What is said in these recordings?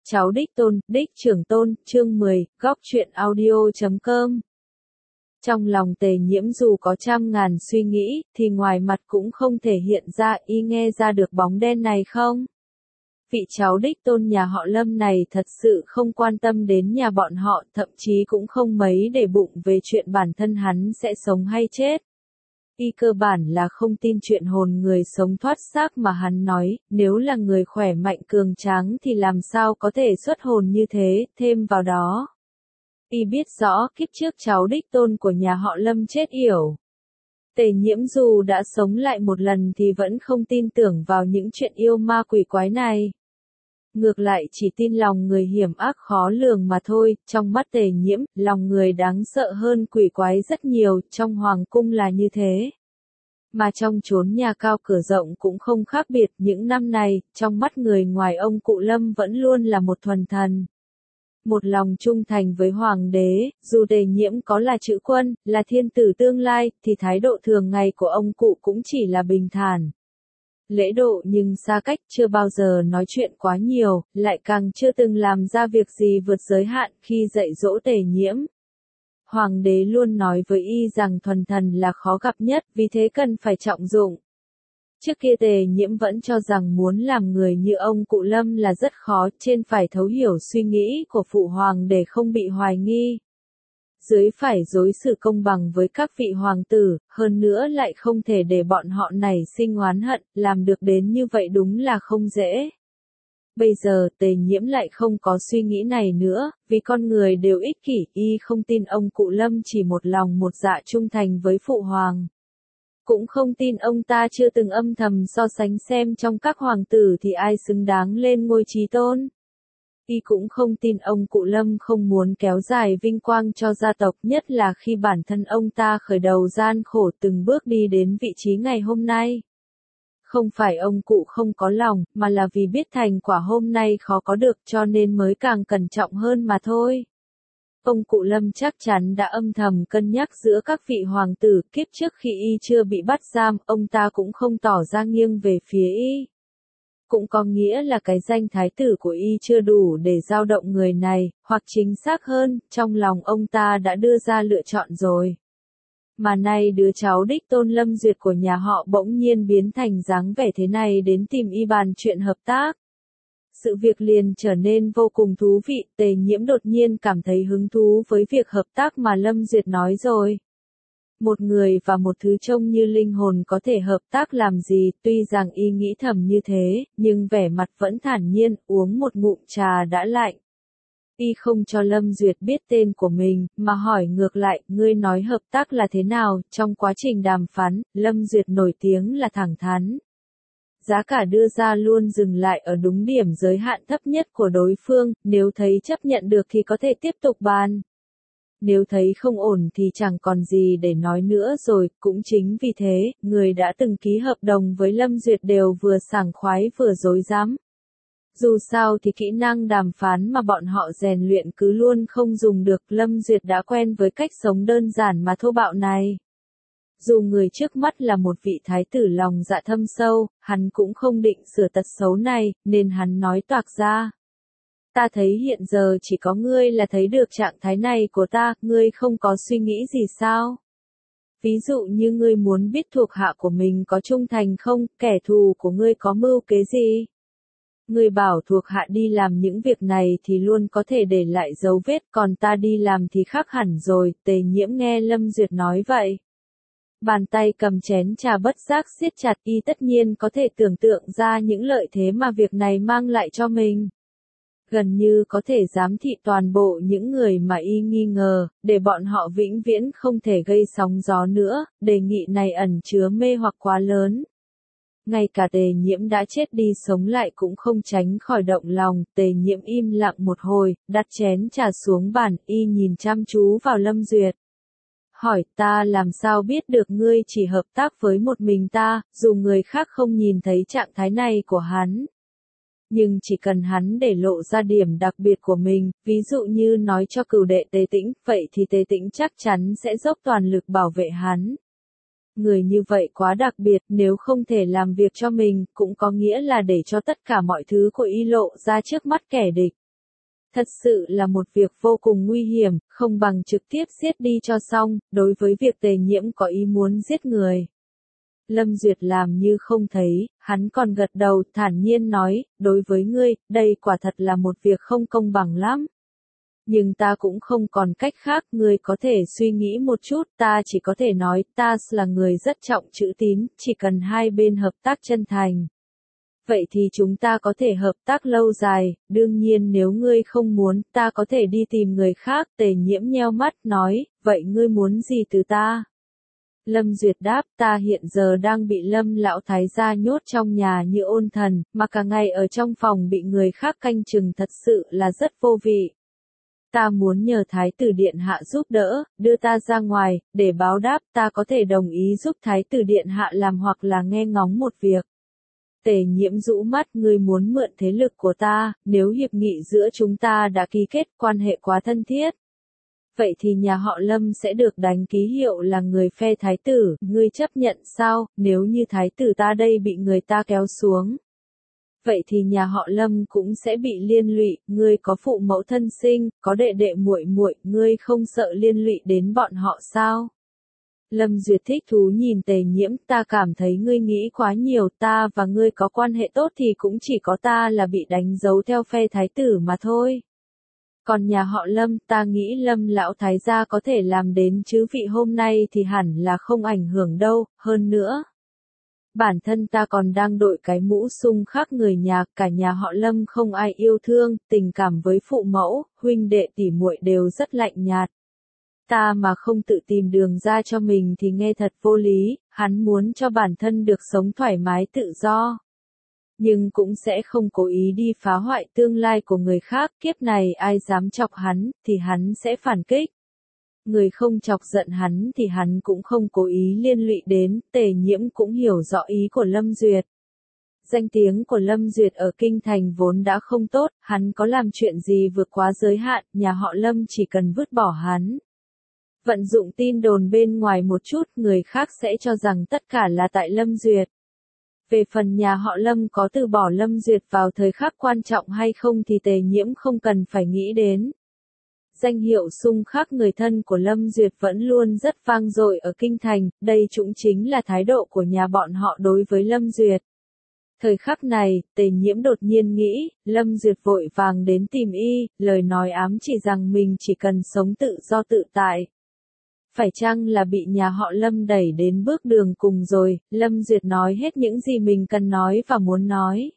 Cháu đích tôn, đích trưởng tôn, chương 10, góc truyện audio.com. Trong lòng Tề Nhiễm dù có trăm ngàn suy nghĩ, thì ngoài mặt cũng không thể hiện ra, y nghe ra được bóng đen này không? Vị cháu đích tôn nhà họ Lâm này thật sự không quan tâm đến nhà bọn họ, thậm chí cũng không mấy để bụng về chuyện bản thân hắn sẽ sống hay chết. Y cơ bản là không tin chuyện hồn người sống thoát xác mà hắn nói, nếu là người khỏe mạnh cường tráng thì làm sao có thể xuất hồn như thế, thêm vào đó. Y biết rõ kiếp trước cháu đích tôn của nhà họ Lâm chết yểu. Tề Nhiễm dù đã sống lại một lần thì vẫn không tin tưởng vào những chuyện yêu ma quỷ quái này. Ngược lại chỉ tin lòng người hiểm ác khó lường mà thôi, trong mắt Tề Nhiễm, lòng người đáng sợ hơn quỷ quái rất nhiều, trong hoàng cung là như thế. Mà trong chốn nhà cao cửa rộng cũng không khác biệt, những năm này, trong mắt người ngoài ông cụ Lâm vẫn luôn là một thuần thần. Một lòng trung thành với hoàng đế, dù Tề Nhiễm có là chữ quân, là thiên tử tương lai, thì thái độ thường ngày của ông cụ cũng chỉ là bình thản. Lễ độ nhưng xa cách, chưa bao giờ nói chuyện quá nhiều, lại càng chưa từng làm ra việc gì vượt giới hạn khi dạy dỗ Tề Nhiễm. Hoàng đế luôn nói với y rằng thuần thần là khó gặp nhất, vì thế cần phải trọng dụng. Trước kia Tề Nhiễm vẫn cho rằng muốn làm người như ông cụ Lâm là rất khó, trên phải thấu hiểu suy nghĩ của phụ hoàng để không bị hoài nghi. Dưới phải đối xử công bằng với các vị hoàng tử, hơn nữa lại không thể để bọn họ nảy sinh oán hận, làm được đến như vậy đúng là không dễ. Bây giờ Tề Nhiễm lại không có suy nghĩ này nữa, vì con người đều ích kỷ, y không tin ông cụ Lâm chỉ một lòng một dạ trung thành với phụ hoàng. Cũng không tin ông ta chưa từng âm thầm so sánh xem trong các hoàng tử thì ai xứng đáng lên ngôi chí tôn. Y cũng không tin ông cụ Lâm không muốn kéo dài vinh quang cho gia tộc, nhất là khi bản thân ông ta khởi đầu gian khổ từng bước đi đến vị trí ngày hôm nay. Không phải ông cụ không có lòng, mà là vì biết thành quả hôm nay khó có được cho nên mới càng cẩn trọng hơn mà thôi. Ông cụ Lâm chắc chắn đã âm thầm cân nhắc giữa các vị hoàng tử, kiếp trước khi y chưa bị bắt giam, ông ta cũng không tỏ ra nghiêng về phía y. Cũng có nghĩa là cái danh thái tử của y chưa đủ để dao động người này, hoặc chính xác hơn, trong lòng ông ta đã đưa ra lựa chọn rồi. Mà nay đứa cháu đích tôn Lâm Duyệt của nhà họ bỗng nhiên biến thành dáng vẻ thế này đến tìm y bàn chuyện hợp tác. Sự việc liền trở nên vô cùng thú vị, Tề Nhiễm đột nhiên cảm thấy hứng thú với việc hợp tác mà Lâm Duyệt nói rồi. Một người và một thứ trông như linh hồn có thể hợp tác làm gì, tuy rằng y nghĩ thầm như thế, nhưng vẻ mặt vẫn thản nhiên, uống một ngụm trà đã lạnh. Y không cho Lâm Duyệt biết tên của mình, mà hỏi ngược lại, ngươi nói hợp tác là thế nào, trong quá trình đàm phán, Lâm Duyệt nổi tiếng là thẳng thắn. Giá cả đưa ra luôn dừng lại ở đúng điểm giới hạn thấp nhất của đối phương, nếu thấy chấp nhận được thì có thể tiếp tục bàn. Nếu thấy không ổn thì chẳng còn gì để nói nữa rồi, cũng chính vì thế, người đã từng ký hợp đồng với Lâm Duyệt đều vừa sảng khoái vừa dối dám. Dù sao thì kỹ năng đàm phán mà bọn họ rèn luyện cứ luôn không dùng được, Lâm Duyệt đã quen với cách sống đơn giản mà thô bạo này. Dù người trước mắt là một vị thái tử lòng dạ thâm sâu, hắn cũng không định sửa tật xấu này, nên hắn nói toạc ra. Ta thấy hiện giờ chỉ có ngươi là thấy được trạng thái này của ta, ngươi không có suy nghĩ gì sao? Ví dụ như ngươi muốn biết thuộc hạ của mình có trung thành không, kẻ thù của ngươi có mưu kế gì? Ngươi bảo thuộc hạ đi làm những việc này thì luôn có thể để lại dấu vết, còn ta đi làm thì khác hẳn rồi, Tề Nhiễm nghe Lâm Duyệt nói vậy. Bàn tay cầm chén trà bất giác siết chặt, y tất nhiên có thể tưởng tượng ra những lợi thế mà việc này mang lại cho mình. Gần như có thể giám thị toàn bộ những người mà y nghi ngờ, để bọn họ vĩnh viễn không thể gây sóng gió nữa, đề nghị này ẩn chứa mê hoặc quá lớn. Ngay cả Tề Nhiễm đã chết đi sống lại cũng không tránh khỏi động lòng, Tề Nhiễm im lặng một hồi, đặt chén trà xuống bàn, y nhìn chăm chú vào Lâm Duyệt. Hỏi, ta làm sao biết được ngươi chỉ hợp tác với một mình ta, dù người khác không nhìn thấy trạng thái này của hắn. Nhưng chỉ cần hắn để lộ ra điểm đặc biệt của mình, ví dụ như nói cho cửu đệ Tề Tĩnh, vậy thì Tề Tĩnh chắc chắn sẽ dốc toàn lực bảo vệ hắn. Người như vậy quá đặc biệt, nếu không thể làm việc cho mình, cũng có nghĩa là để cho tất cả mọi thứ của y lộ ra trước mắt kẻ địch. thật sự là một việc vô cùng nguy hiểm, không bằng trực tiếp giết đi cho xong, đối với việc Tề Nhiễm có ý muốn giết người. Lâm Duyệt làm như không thấy, hắn còn gật đầu, thản nhiên nói, đối với ngươi, đây quả thật là một việc không công bằng lắm. Nhưng ta cũng không còn cách khác, ngươi có thể suy nghĩ một chút, ta chỉ có thể nói, ta là người rất trọng chữ tín, chỉ cần hai bên hợp tác chân thành. Vậy thì chúng ta có thể hợp tác lâu dài, đương nhiên nếu ngươi không muốn, ta có thể đi tìm người khác. Tề Nhiễm nheo mắt nói, vậy ngươi muốn gì từ ta? Lâm Duyệt đáp, ta hiện giờ đang bị Lâm lão thái gia nhốt trong nhà như ôn thần, mà cả ngày ở trong phòng bị người khác canh chừng thật sự là rất vô vị. Ta muốn nhờ Thái tử Điện Hạ giúp đỡ, đưa ta ra ngoài, để báo đáp, ta có thể đồng ý giúp Thái tử Điện Hạ làm hoặc là nghe ngóng một việc. Tề Nhiễm rũ mắt, ngươi muốn mượn thế lực của ta, nếu hiệp nghị giữa chúng ta đã ký kết, quan hệ quá thân thiết. Vậy thì nhà họ Lâm sẽ được đánh ký hiệu là người phe thái tử, ngươi chấp nhận sao, nếu như thái tử ta đây bị người ta kéo xuống. Vậy thì nhà họ Lâm cũng sẽ bị liên lụy, ngươi có phụ mẫu thân sinh, có đệ đệ muội muội, ngươi không sợ liên lụy đến bọn họ sao? Lâm Duyệt thích thú nhìn Tề Nhiễm, ta cảm thấy ngươi nghĩ quá nhiều, ta và ngươi có quan hệ tốt thì cũng chỉ có ta là bị đánh dấu theo phe thái tử mà thôi. Còn nhà họ Lâm, ta nghĩ Lâm lão thái gia có thể làm đến chứ vị hôm nay thì hẳn là không ảnh hưởng đâu, hơn nữa. Bản thân ta còn đang đội cái mũ xung khác người nhà, cả nhà họ Lâm không ai yêu thương, tình cảm với phụ mẫu, huynh đệ tỷ muội đều rất lạnh nhạt. Ta mà không tự tìm đường ra cho mình thì nghe thật vô lý, hắn muốn cho bản thân được sống thoải mái tự do. Nhưng cũng sẽ không cố ý đi phá hoại tương lai của người khác, kiếp này ai dám chọc hắn, thì hắn sẽ phản kích. Người không chọc giận hắn thì hắn cũng không cố ý liên lụy đến, Tề Nhiễm cũng hiểu rõ ý của Lâm Duyệt. Danh tiếng của Lâm Duyệt ở Kinh Thành vốn đã không tốt, hắn có làm chuyện gì vượt quá giới hạn, nhà họ Lâm chỉ cần vứt bỏ hắn. Vận dụng tin đồn bên ngoài một chút, người khác sẽ cho rằng tất cả là tại Lâm Duyệt. Về phần nhà họ Lâm có từ bỏ Lâm Duyệt vào thời khắc quan trọng hay không thì Tề Nhiễm không cần phải nghĩ đến. Danh hiệu xung khắc người thân của Lâm Duyệt vẫn luôn rất vang dội ở Kinh Thành, đây cũng chính là thái độ của nhà bọn họ đối với Lâm Duyệt. Thời khắc này, Tề Nhiễm đột nhiên nghĩ, Lâm Duyệt vội vàng đến tìm y, lời nói ám chỉ rằng mình chỉ cần sống tự do tự tại. Phải chăng là bị nhà họ Lâm đẩy đến bước đường cùng rồi, Lâm Duyệt nói hết những gì mình cần nói và muốn nói.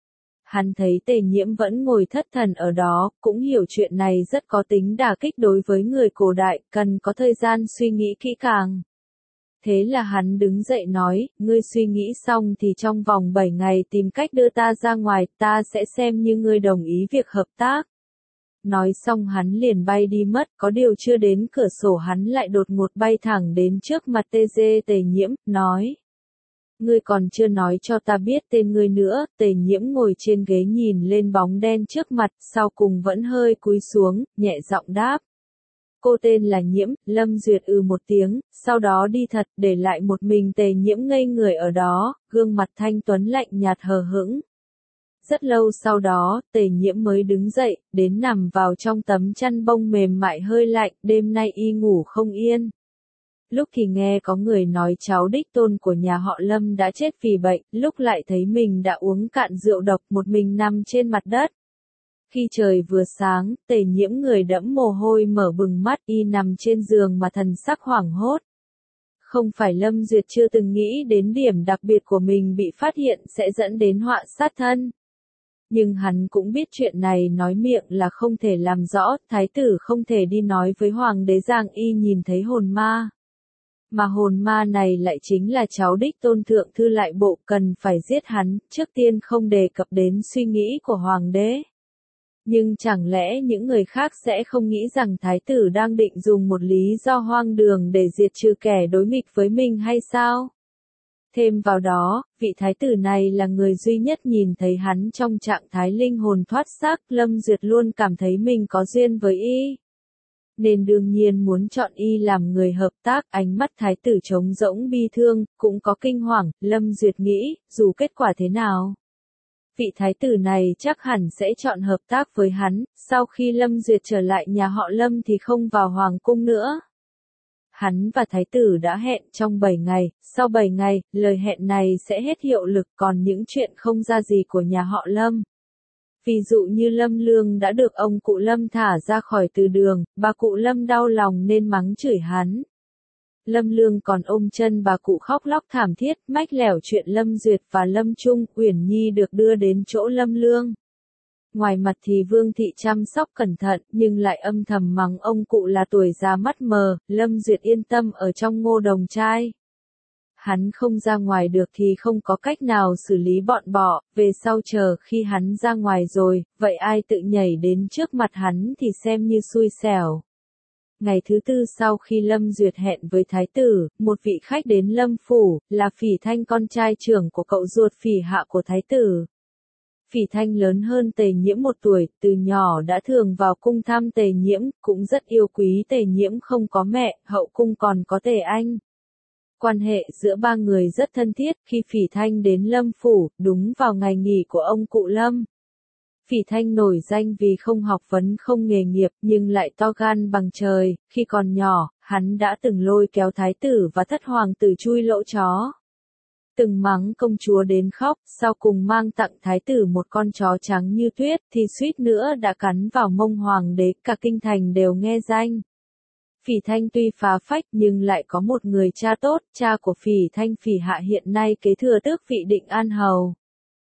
Hắn thấy Tề Nhiễm vẫn ngồi thất thần ở đó, cũng hiểu chuyện này rất có tính đả kích đối với người cổ đại, cần có thời gian suy nghĩ kỹ càng. Thế là hắn đứng dậy nói, ngươi suy nghĩ xong thì trong vòng 7 ngày tìm cách đưa ta ra ngoài, ta sẽ xem như ngươi đồng ý việc hợp tác. Nói xong hắn liền bay đi mất, có điều chưa đến cửa sổ hắn lại đột ngột bay thẳng đến trước mặt Tề Nhiễm, nói. Ngươi còn chưa nói cho ta biết tên ngươi nữa, Tề Nhiễm ngồi trên ghế nhìn lên bóng đen trước mặt, sau cùng vẫn hơi cúi xuống, nhẹ giọng đáp. Cô tên là Nhiễm, Lâm Duyệt một tiếng, sau đó đi thật, để lại một mình Tề Nhiễm ngây người ở đó, gương mặt thanh tuấn lạnh nhạt hờ hững. Rất lâu sau đó, Tề Nhiễm mới đứng dậy, đến nằm vào trong tấm chăn bông mềm mại hơi lạnh, đêm nay y ngủ không yên. Lúc thì nghe có người nói cháu đích tôn của nhà họ Lâm đã chết vì bệnh, lúc lại thấy mình đã uống cạn rượu độc một mình nằm trên mặt đất. Khi trời vừa sáng, Tề Nhiễm người đẫm mồ hôi mở bừng mắt y nằm trên giường mà thần sắc hoảng hốt. Không phải Lâm Duyệt chưa từng nghĩ đến điểm đặc biệt của mình bị phát hiện sẽ dẫn đến họa sát thân. Nhưng hắn cũng biết chuyện này nói miệng là không thể làm rõ, thái tử không thể đi nói với hoàng đế rằng y nhìn thấy hồn ma. Mà hồn ma này lại chính là cháu đích tôn thượng thư lại bộ, cần phải giết hắn, trước tiên không đề cập đến suy nghĩ của hoàng đế. Nhưng chẳng lẽ những người khác sẽ không nghĩ rằng thái tử đang định dùng một lý do hoang đường để diệt trừ kẻ đối nghịch với mình hay sao? Thêm vào đó, vị thái tử này là người duy nhất nhìn thấy hắn trong trạng thái linh hồn thoát xác, Lâm Duyệt luôn cảm thấy mình có duyên với y. Nên đương nhiên muốn chọn y làm người hợp tác, ánh mắt thái tử trống rỗng bi thương, cũng có kinh hoàng, Lâm Duyệt nghĩ, dù kết quả thế nào. Vị thái tử này chắc hẳn sẽ chọn hợp tác với hắn, sau khi Lâm Duyệt trở lại nhà họ Lâm thì không vào hoàng cung nữa. Hắn và thái tử đã hẹn trong 7 ngày, sau 7 ngày, lời hẹn này sẽ hết hiệu lực, còn những chuyện không ra gì của nhà họ Lâm. Ví dụ như Lâm Lương đã được ông cụ Lâm thả ra khỏi từ đường, bà cụ Lâm đau lòng nên mắng chửi hắn. Lâm Lương còn ôm chân bà cụ khóc lóc thảm thiết, mách lẻo chuyện Lâm Duyệt và Lâm Trung, Uyển Nhi được đưa đến chỗ Lâm Lương. Ngoài mặt thì Vương Thị chăm sóc cẩn thận, nhưng lại âm thầm mắng ông cụ là tuổi già mắt mờ, Lâm Duyệt yên tâm ở trong Ngô Đồng trai. Hắn không ra ngoài được thì không có cách nào xử lý bọn bọ, về sau chờ khi hắn ra ngoài rồi, vậy ai tự nhảy đến trước mặt hắn thì xem như xui xẻo. Ngày thứ tư sau khi Lâm Duyệt hẹn với thái tử, một vị khách đến Lâm Phủ, là Phỉ Thanh con trai trưởng của cậu ruột Phỉ Hạ của thái tử. Phỉ Thanh lớn hơn Tề Nhiễm 1 tuổi, từ nhỏ đã thường vào cung thăm Tề Nhiễm, cũng rất yêu quý Tề Nhiễm không có mẹ, hậu cung còn có Tề Anh. Quan hệ giữa ba người rất thân thiết, khi Phỉ Thanh đến Lâm Phủ, đúng vào ngày nghỉ của ông cụ Lâm. Phỉ Thanh nổi danh vì không học vấn không nghề nghiệp nhưng lại to gan bằng trời, khi còn nhỏ, hắn đã từng lôi kéo thái tử và thất hoàng tử chui lỗ chó. Từng mắng công chúa đến khóc, sau cùng mang tặng thái tử một con chó trắng như tuyết thì suýt nữa đã cắn vào mông hoàng đế, cả kinh thành đều nghe danh. Phỉ Thanh tuy phá phách nhưng lại có một người cha tốt, cha của Phỉ Thanh Phỉ Hạ hiện nay kế thừa tước vị Định An Hầu.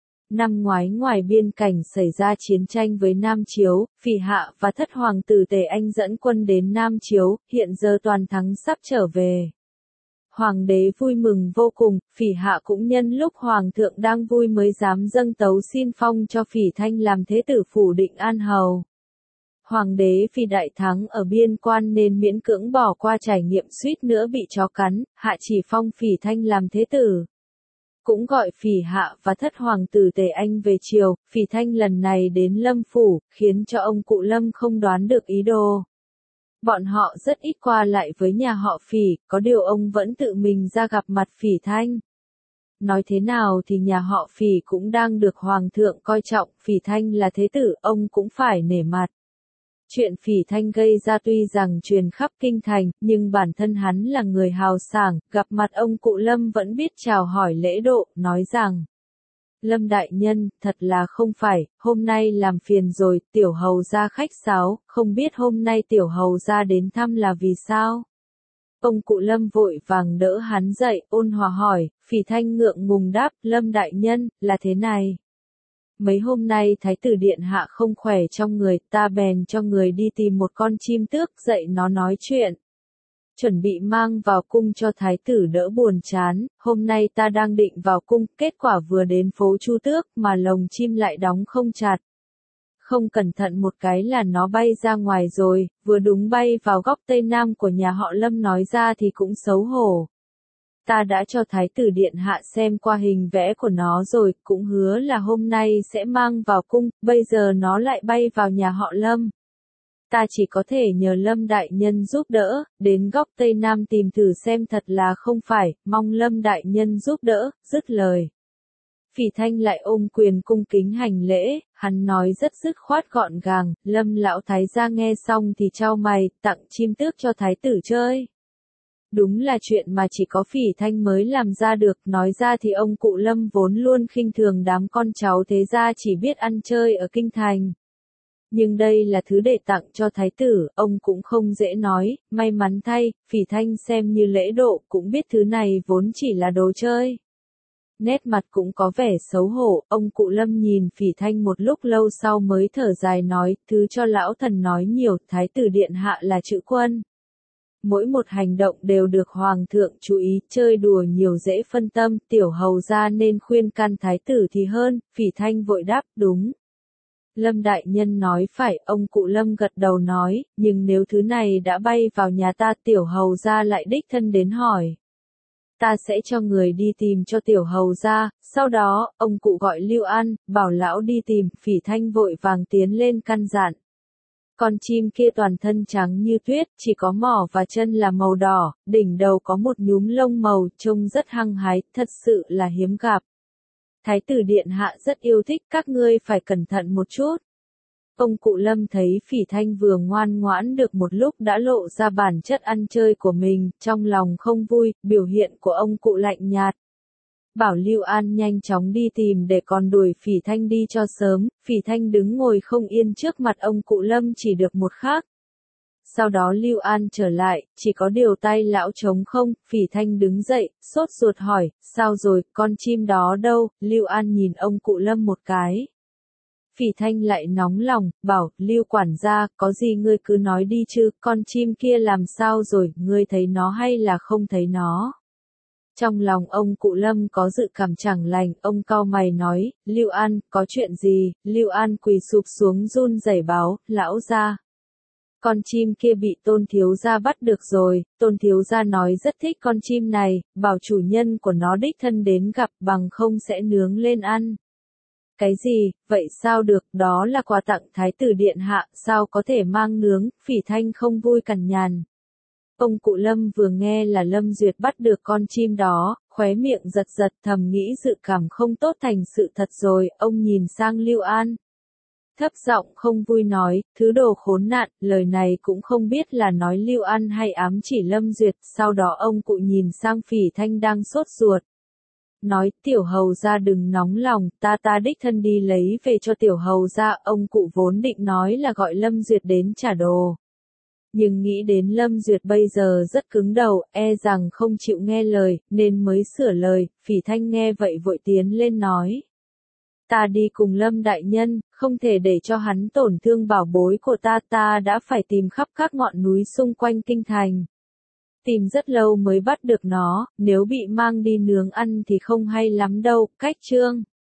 Năm ngoái ngoài biên cảnh xảy ra chiến tranh với Nam Chiếu, Phỉ Hạ và thất hoàng tử Tề Anh dẫn quân đến Nam Chiếu, hiện giờ toàn thắng sắp trở về. Hoàng đế vui mừng vô cùng, Phỉ Hạ cũng nhân lúc hoàng thượng đang vui mới dám dâng tấu xin phong cho Phỉ Thanh làm thế tử phủ Định An Hầu. Hoàng đế vì đại thắng ở biên quan nên miễn cưỡng bỏ qua trải nghiệm suýt nữa bị chó cắn, hạ chỉ phong Phỉ Thanh làm thế tử. Cũng gọi Phỉ Hạ và thất hoàng tử Tề Anh về triều, Phỉ Thanh lần này đến Lâm Phủ, khiến cho ông cụ Lâm không đoán được ý đồ. Bọn họ rất ít qua lại với nhà họ Phỉ, có điều ông vẫn tự mình ra gặp mặt Phỉ Thanh. Nói thế nào thì nhà họ Phỉ cũng đang được hoàng thượng coi trọng, Phỉ Thanh là thế tử, ông cũng phải nể mặt. Chuyện Phỉ Thanh gây ra tuy rằng truyền khắp kinh thành, nhưng bản thân hắn là người hào sảng, gặp mặt ông cụ Lâm vẫn biết chào hỏi lễ độ, nói rằng: Lâm đại nhân, thật là không phải, hôm nay làm phiền rồi, tiểu hầu gia khách sáo, không biết hôm nay tiểu hầu gia đến thăm là vì sao? Ông cụ Lâm vội vàng đỡ hắn dậy, ôn hòa hỏi, Phỉ Thanh ngượng ngùng đáp, Lâm đại nhân, là thế này. Mấy hôm nay thái tử điện hạ không khỏe trong người, ta bèn cho người đi tìm một con chim tước dạy nó nói chuyện. Chuẩn bị mang vào cung cho thái tử đỡ buồn chán, hôm nay ta đang định vào cung, kết quả vừa đến phố Chu Tước mà lồng chim lại đóng không chặt. Không cẩn thận một cái là nó bay ra ngoài rồi, vừa đúng bay vào góc tây nam của nhà họ Lâm, nói ra thì cũng xấu hổ. Ta đã cho thái tử điện hạ xem qua hình vẽ của nó rồi, cũng hứa là hôm nay sẽ mang vào cung, bây giờ nó lại bay vào nhà họ Lâm. Ta chỉ có thể nhờ Lâm đại nhân giúp đỡ, đến góc tây nam tìm thử xem, thật là không phải, mong Lâm đại nhân giúp đỡ, dứt lời. Phỉ Thanh lại ôm quyền cung kính hành lễ, hắn nói rất dứt khoát gọn gàng, Lâm lão thái gia nghe xong thì chau mày, tặng chim tước cho thái tử chơi. Đúng là chuyện mà chỉ có Phỉ Thanh mới làm ra được, nói ra thì ông cụ Lâm vốn luôn khinh thường đám con cháu thế gia chỉ biết ăn chơi ở kinh thành. Nhưng đây là thứ để tặng cho thái tử, ông cũng không dễ nói, may mắn thay, Phỉ Thanh xem như lễ độ, cũng biết thứ này vốn chỉ là đồ chơi. Nét mặt cũng có vẻ xấu hổ, ông cụ Lâm nhìn Phỉ Thanh một lúc lâu sau mới thở dài nói, thứ cho lão thần nói nhiều, thái tử điện hạ là chữ quân. Mỗi một hành động đều được hoàng thượng chú ý, chơi đùa nhiều dễ phân tâm, tiểu hầu gia nên khuyên can thái tử thì hơn, Phỉ Thanh vội đáp, đúng. Lâm đại nhân nói phải, ông cụ Lâm gật đầu nói, nhưng nếu thứ này đã bay vào nhà ta, tiểu hầu gia lại đích thân đến hỏi. Ta sẽ cho người đi tìm cho tiểu hầu gia, sau đó, ông cụ gọi Lưu An, bảo lão đi tìm, Phỉ Thanh vội vàng tiến lên căn dặn. Con chim kia toàn thân trắng như tuyết, chỉ có mỏ và chân là màu đỏ, đỉnh đầu có một nhúm lông màu, trông rất hăng hái, thật sự là hiếm gặp. Thái tử điện hạ rất yêu thích, các ngươi phải cẩn thận một chút. Ông cụ Lâm thấy Phỉ Thanh vừa ngoan ngoãn được một lúc đã lộ ra bản chất ăn chơi của mình, trong lòng không vui, biểu hiện của ông cụ lạnh nhạt. Bảo Lưu An nhanh chóng đi tìm để còn đuổi Phỉ Thanh đi cho sớm, Phỉ Thanh đứng ngồi không yên trước mặt ông cụ Lâm chỉ được một khắc. Sau đó Lưu An trở lại, chỉ có điều tay lão trống không, Phỉ Thanh đứng dậy, sốt ruột hỏi, sao rồi, con chim đó đâu, Lưu An nhìn ông cụ Lâm một cái. Phỉ Thanh lại nóng lòng, bảo, Lưu quản gia, có gì ngươi cứ nói đi chứ, con chim kia làm sao rồi, ngươi thấy nó hay là không thấy nó. Trong lòng ông cụ Lâm có dự cảm chẳng lành, ông cau mày nói, Lưu An, có chuyện gì, Lưu An quỳ sụp xuống run rẩy báo, lão gia. Con chim kia bị Tôn thiếu gia bắt được rồi, Tôn thiếu gia nói rất thích con chim này, bảo chủ nhân của nó đích thân đến gặp bằng không sẽ nướng lên ăn. Cái gì, vậy sao được, đó là quà tặng Thái tử điện hạ, sao có thể mang nướng, Phỉ Thanh không vui cằn nhằn. Ông cụ Lâm vừa nghe là Lâm Duyệt bắt được con chim đó, khóe miệng giật giật thầm nghĩ dự cảm không tốt thành sự thật rồi, ông nhìn sang Lưu An. Thấp giọng không vui nói, thứ đồ khốn nạn, lời này cũng không biết là nói Lưu An hay ám chỉ Lâm Duyệt, sau đó ông cụ nhìn sang Phỉ Thanh đang sốt ruột. Nói, tiểu hầu gia đừng nóng lòng, ta đích thân đi lấy về cho tiểu hầu gia, ông cụ vốn định nói là gọi Lâm Duyệt đến trả đồ. Nhưng nghĩ đến Lâm Duyệt bây giờ rất cứng đầu, e rằng không chịu nghe lời, nên mới sửa lời, Phỉ Thanh nghe vậy vội tiến lên nói. Ta đi cùng Lâm đại nhân, không thể để cho hắn tổn thương bảo bối của ta đã phải tìm khắp các ngọn núi xung quanh kinh thành. Tìm rất lâu mới bắt được nó, nếu bị mang đi nướng ăn thì không hay lắm đâu, cách chương.